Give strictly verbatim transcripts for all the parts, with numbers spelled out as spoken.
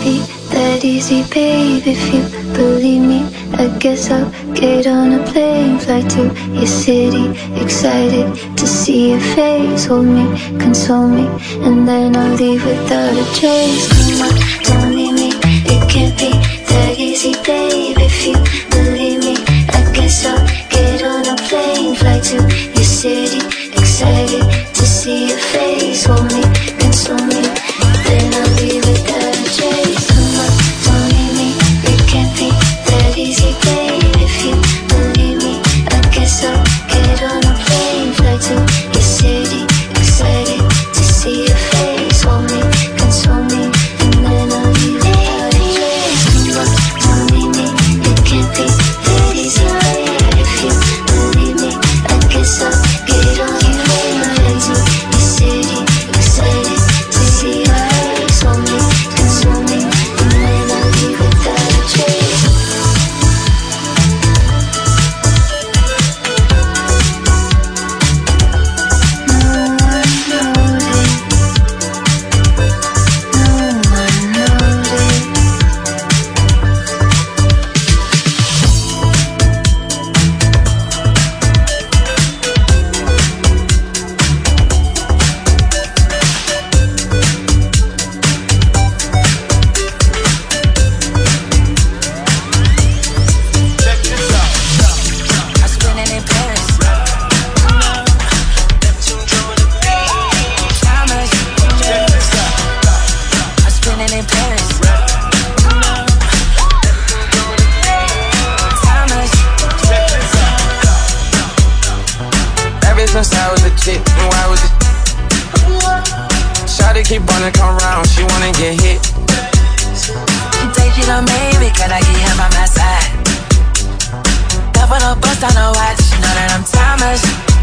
be that easy, babe. If you believe me, I guess I'll get on a plane, fly to your city, excited to see your face. Hold me, console me, and then I'll leave without a trace. Come on, don't leave me, it can't be that easy, babe. If you believe me, I guess I'll get on a plane, fly to your city, excited to see your face. Hold me, console me, then I'll leave without a trace. Come on, don't leave me, it can't be that easy, babe. If you believe me, I guess I'll get on a plane, fly to your city, excited to see your face. Hold me, console me, and then I'll leave without a trace. Come on, don't leave me, it can't be that easy, babe. If you believe me, I guess I'll get on a plane, fly to your city, excited to see your face. Hold me, console me, and then I'll leave without a trace. Since I was a kid, and why was it? Shawty keep wanna come round, she wanna get hit. She take it on me, because I get him by my side. Never no bust on no watch, know that I'm timeless.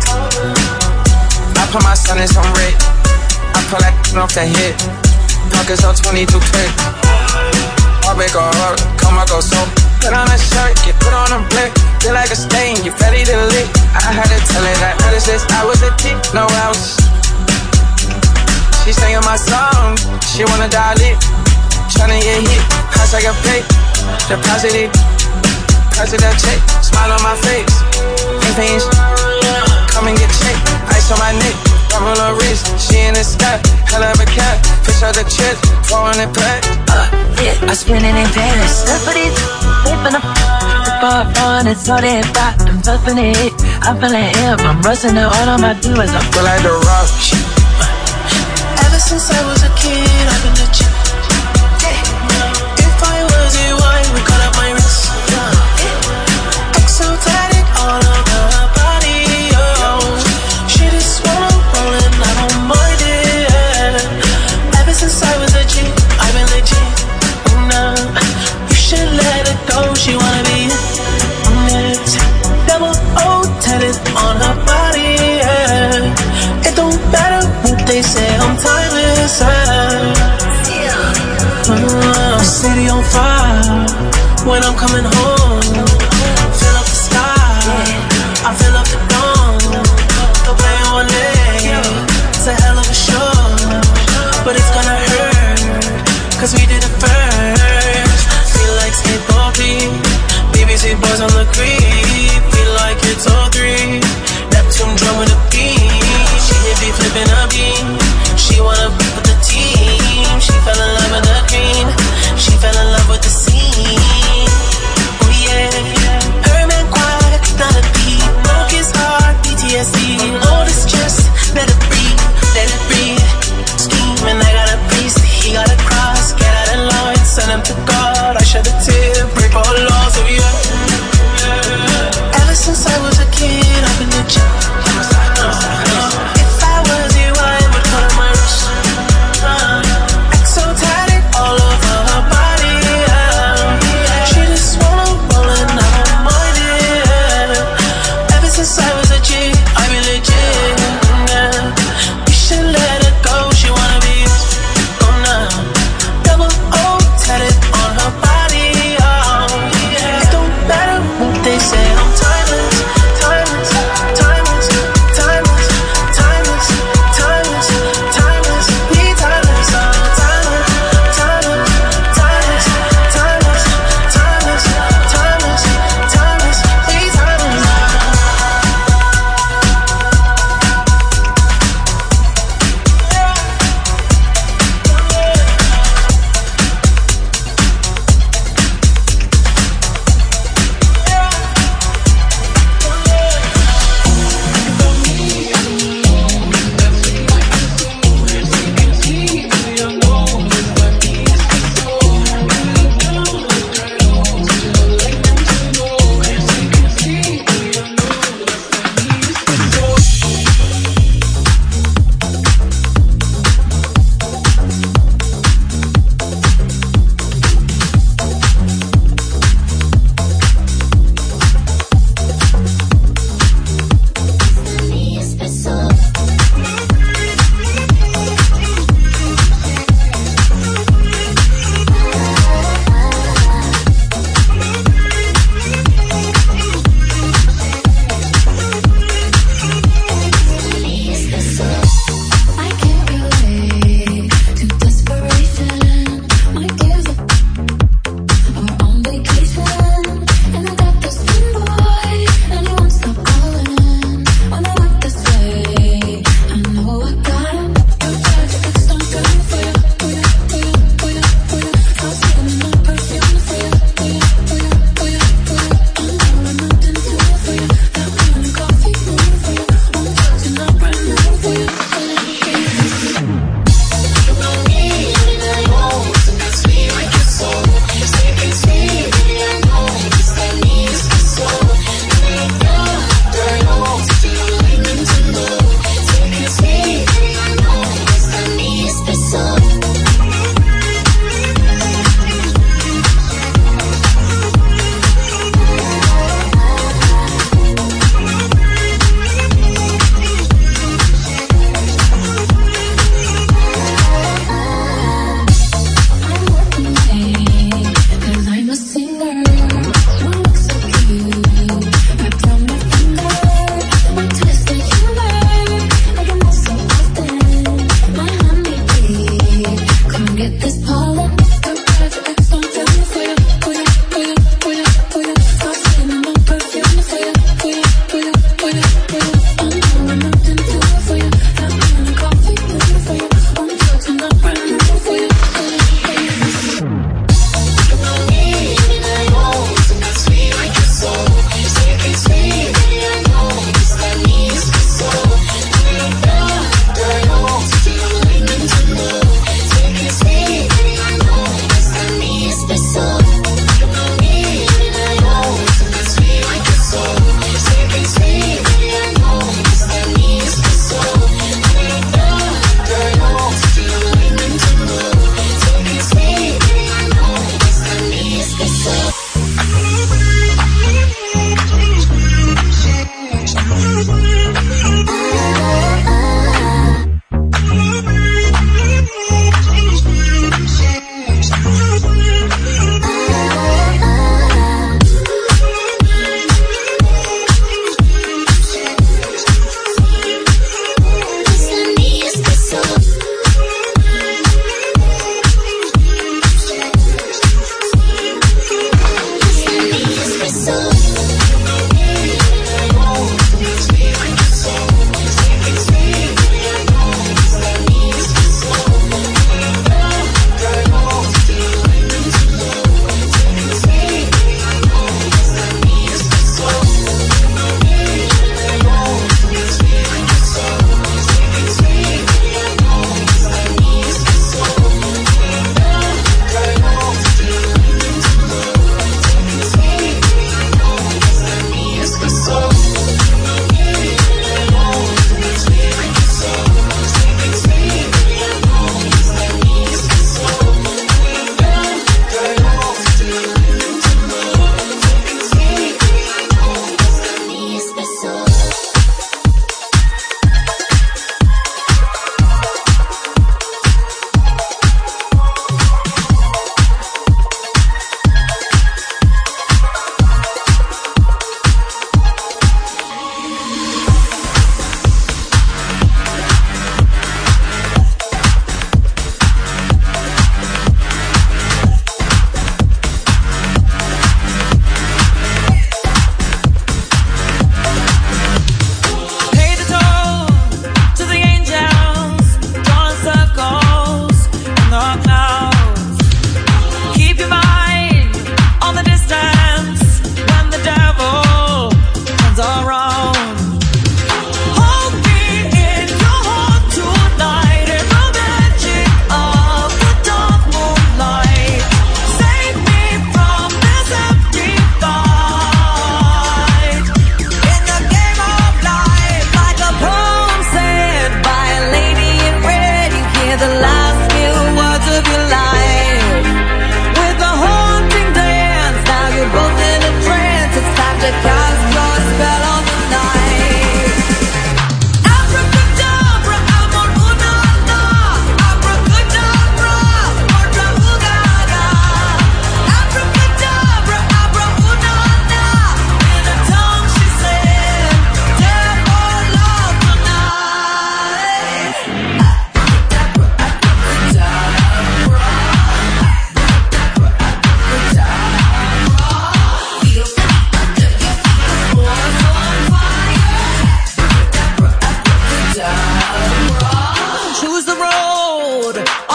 I put my son in some red, I pull that off the hit. Pockets on twenty-two quick. I'll make a hard, come I go so. Put on a shirt, get put on a blick. Feel like a stain, you ready to lick. I had to tell her that ever since I was a kid, no else. She singing my song, she wanna dial it. Tryna get hit, house I got paid. Deposit it, deposit that check. Smile on my face, ain't paying sh- come and get checked. Ice on my neck, rubber on her wrist. She in the sky, hell of a cat. Fish out the chest, four hundred pack. Uh, yeah, I spin it in Paris. Look for these, flipping up. Far on it's all that pop, I'm toughing it. I'm feeling him, I'm rusting it. All on my do is I feel like the rock. Ever since I was a kid, I've been legit. If I was a wine, we cut up my wrist. Exotic all over her body, oh. She just wanna roll and I don't mind it. Ever since I was a G, I've been legit. No, you should let it go, she wanna be double O tatted on her body, yeah. It don't matter what they say, I'm timeless, yeah. uh, City on fire when I'm coming home. Fill up the sky, I fill up the dome. Don't play on leg, it's a hell of a show. But it's gonna hurt, cause we did it first. Feel like skateboarding, B B C boys on the creep. Feel like it's all three. Neptune drum with a beat. She hit me flipping a beam. She wanna be with the team. She fell in love with the green. She fell in love with the scene. Oh yeah. Her man quiet, not a beat. Broke his heart.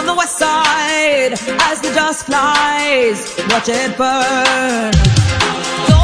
on the west side as the dust flies. Watch it burn. Don't